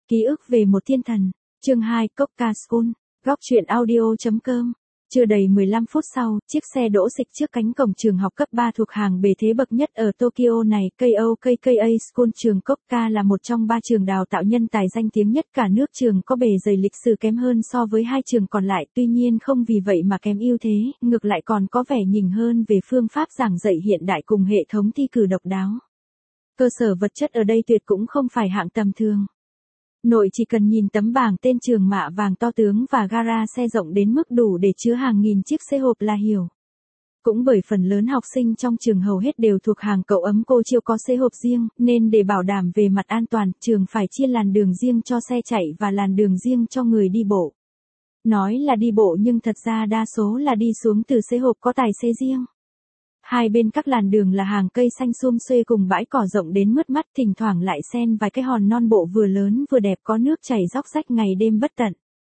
Ký ức về một thiên thần. Chương 2, Copca School. Góc truyện audio.com. Chưa đầy 15 phút sau, chiếc xe đỗ xịch trước cánh cổng trường học cấp 3 thuộc hàng bề thế bậc nhất ở Tokyo này. KOKKA School. Trường Copca là một trong 3 trường đào tạo nhân tài danh tiếng nhất cả nước. Trường có bề dày lịch sử kém hơn so với 2 trường còn lại, tuy nhiên không vì vậy mà kém ưu thế, ngược lại còn có vẻ nhỉnh hơn về phương pháp giảng dạy hiện đại cùng hệ thống thi cử độc đáo. Cơ sở vật chất ở đây tuyệt cũng không phải hạng tầm thường. Nội chỉ cần nhìn tấm bảng tên trường mạ vàng to tướng và gara xe rộng đến mức đủ để chứa hàng nghìn chiếc xe hộp là hiểu. Cũng bởi phần lớn học sinh trong trường hầu hết đều thuộc hàng cậu ấm cô chiêu có xe hộp riêng, nên để bảo đảm về mặt an toàn, trường phải chia làn đường riêng cho xe chạy và làn đường riêng cho người đi bộ. Nói là đi bộ nhưng thật ra đa số là đi xuống từ xe hộp có tài xế riêng. Hai bên các làn đường là hàng cây xanh sum xuê cùng bãi cỏ rộng đến mướt mắt, thỉnh thoảng lại xen vài cái hòn non bộ vừa lớn vừa đẹp có nước chảy róc rách ngày đêm bất tận.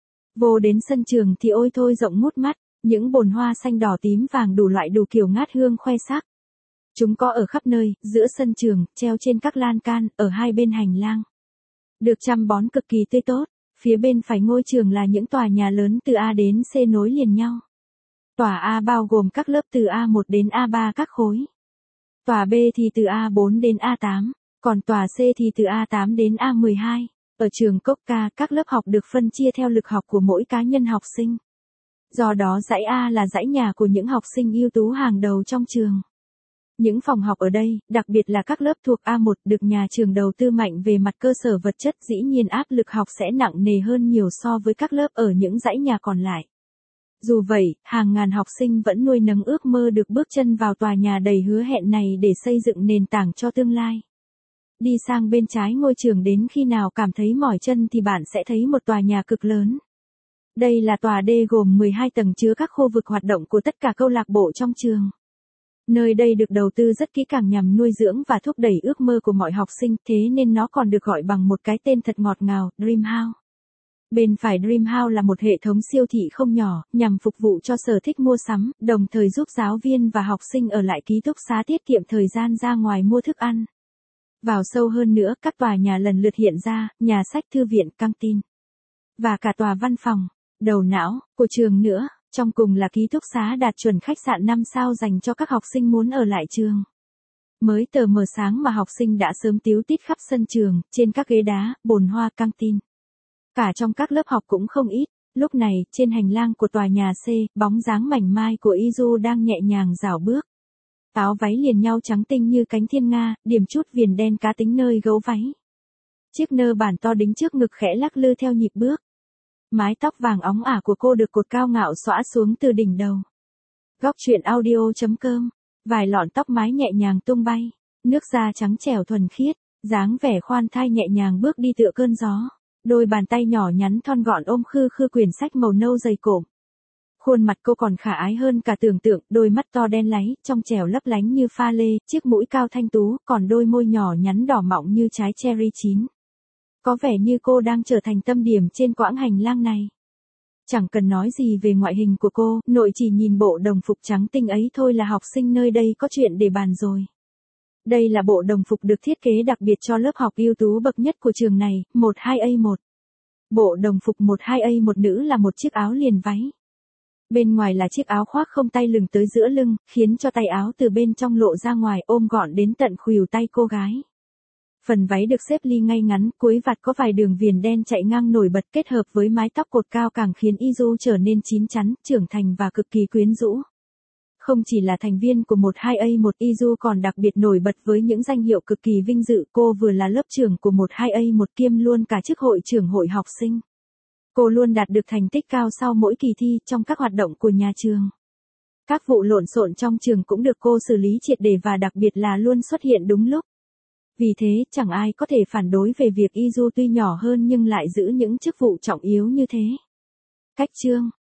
Vô đến sân trường thì ôi thôi rộng ngút mắt, những bồn hoa xanh đỏ tím vàng đủ loại đủ kiểu ngát hương khoe sắc. Chúng có ở khắp nơi, giữa sân trường, treo trên các lan can, ở hai bên hành lang. Được chăm bón cực kỳ tươi tốt, phía bên phải ngôi trường là những tòa nhà lớn từ A đến C nối liền nhau. Tòa A bao gồm các lớp từ A1 đến A3 các khối. Tòa B thì từ A4 đến A8, còn tòa C thì từ A8 đến A12. Ở trường Copca, các lớp học được phân chia theo lực học của mỗi cá nhân học sinh. Do đó dãy A là dãy nhà của những học sinh ưu tú hàng đầu trong trường. Những phòng học ở đây, đặc biệt là các lớp thuộc A1, được nhà trường đầu tư mạnh về mặt cơ sở vật chất, dĩ nhiên áp lực học sẽ nặng nề hơn nhiều so với các lớp ở những dãy nhà còn lại. Dù vậy, hàng ngàn học sinh vẫn nuôi nấng ước mơ được bước chân vào tòa nhà đầy hứa hẹn này để xây dựng nền tảng cho tương lai. Đi sang bên trái ngôi trường đến khi nào cảm thấy mỏi chân thì bạn sẽ thấy một tòa nhà cực lớn. Đây là tòa D gồm 12 tầng chứa các khu vực hoạt động của tất cả câu lạc bộ trong trường. Nơi đây được đầu tư rất kỹ càng nhằm nuôi dưỡng và thúc đẩy ước mơ của mọi học sinh, thế nên nó còn được gọi bằng một cái tên thật ngọt ngào, Dream House. Bên phải Dream House là một hệ thống siêu thị không nhỏ, nhằm phục vụ cho sở thích mua sắm, đồng thời giúp giáo viên và học sinh ở lại ký túc xá tiết kiệm thời gian ra ngoài mua thức ăn. Vào sâu hơn nữa, các tòa nhà lần lượt hiện ra, nhà sách, thư viện, căng tin. Và cả tòa văn phòng, đầu não, của trường nữa, trong cùng là ký túc xá đạt chuẩn khách sạn 5 sao dành cho các học sinh muốn ở lại trường. Mới tờ mờ sáng mà học sinh đã sớm tíu tít khắp sân trường, trên các ghế đá, bồn hoa, căng tin. Cả trong các lớp học cũng không ít, lúc này, trên hành lang của tòa nhà C, bóng dáng mảnh mai của Izu đang nhẹ nhàng rảo bước. Áo váy liền nhau trắng tinh như cánh thiên nga, điểm chút viền đen cá tính nơi gấu váy. Chiếc nơ bản to đính trước ngực khẽ lắc lư theo nhịp bước. Mái tóc vàng óng ả của cô được cột cao ngạo xõa xuống từ đỉnh đầu. Góc truyện audio.com. Vài lọn tóc mái nhẹ nhàng tung bay, nước da trắng trẻo thuần khiết, dáng vẻ khoan thai nhẹ nhàng bước đi tựa cơn gió. Đôi bàn tay nhỏ nhắn thon gọn ôm khư khư quyển sách màu nâu dày cộm. Khuôn mặt cô còn khả ái hơn cả tưởng tượng, đôi mắt to đen láy, trong trẻo lấp lánh như pha lê, chiếc mũi cao thanh tú, còn đôi môi nhỏ nhắn đỏ mọng như trái cherry chín. Có vẻ như cô đang trở thành tâm điểm trên quãng hành lang này. Chẳng cần nói gì về ngoại hình của cô, nội chỉ nhìn bộ đồng phục trắng tinh ấy thôi là học sinh nơi đây có chuyện để bàn rồi. Đây là bộ đồng phục được thiết kế đặc biệt cho lớp học ưu tú bậc nhất của trường này, 12A1. Bộ đồng phục 12A1 nữ là một chiếc áo liền váy. Bên ngoài là chiếc áo khoác không tay lưng tới giữa lưng, khiến cho tay áo từ bên trong lộ ra ngoài ôm gọn đến tận khuỷu tay cô gái. Phần váy được xếp ly ngay ngắn, cuối vạt có vài đường viền đen chạy ngang nổi bật kết hợp với mái tóc cột cao càng khiến Izu trở nên chín chắn, trưởng thành và cực kỳ quyến rũ. Không chỉ là thành viên của 12A1, Izu còn đặc biệt nổi bật với những danh hiệu cực kỳ vinh dự, cô vừa là lớp trưởng của 12A1 kiêm luôn cả chức hội trưởng hội học sinh. Cô luôn đạt được thành tích cao sau mỗi kỳ thi trong các hoạt động của nhà trường. Các vụ lộn xộn trong trường cũng được cô xử lý triệt để và đặc biệt là luôn xuất hiện đúng lúc. Vì thế, chẳng ai có thể phản đối về việc Izu tuy nhỏ hơn nhưng lại giữ những chức vụ trọng yếu như thế. Cách chương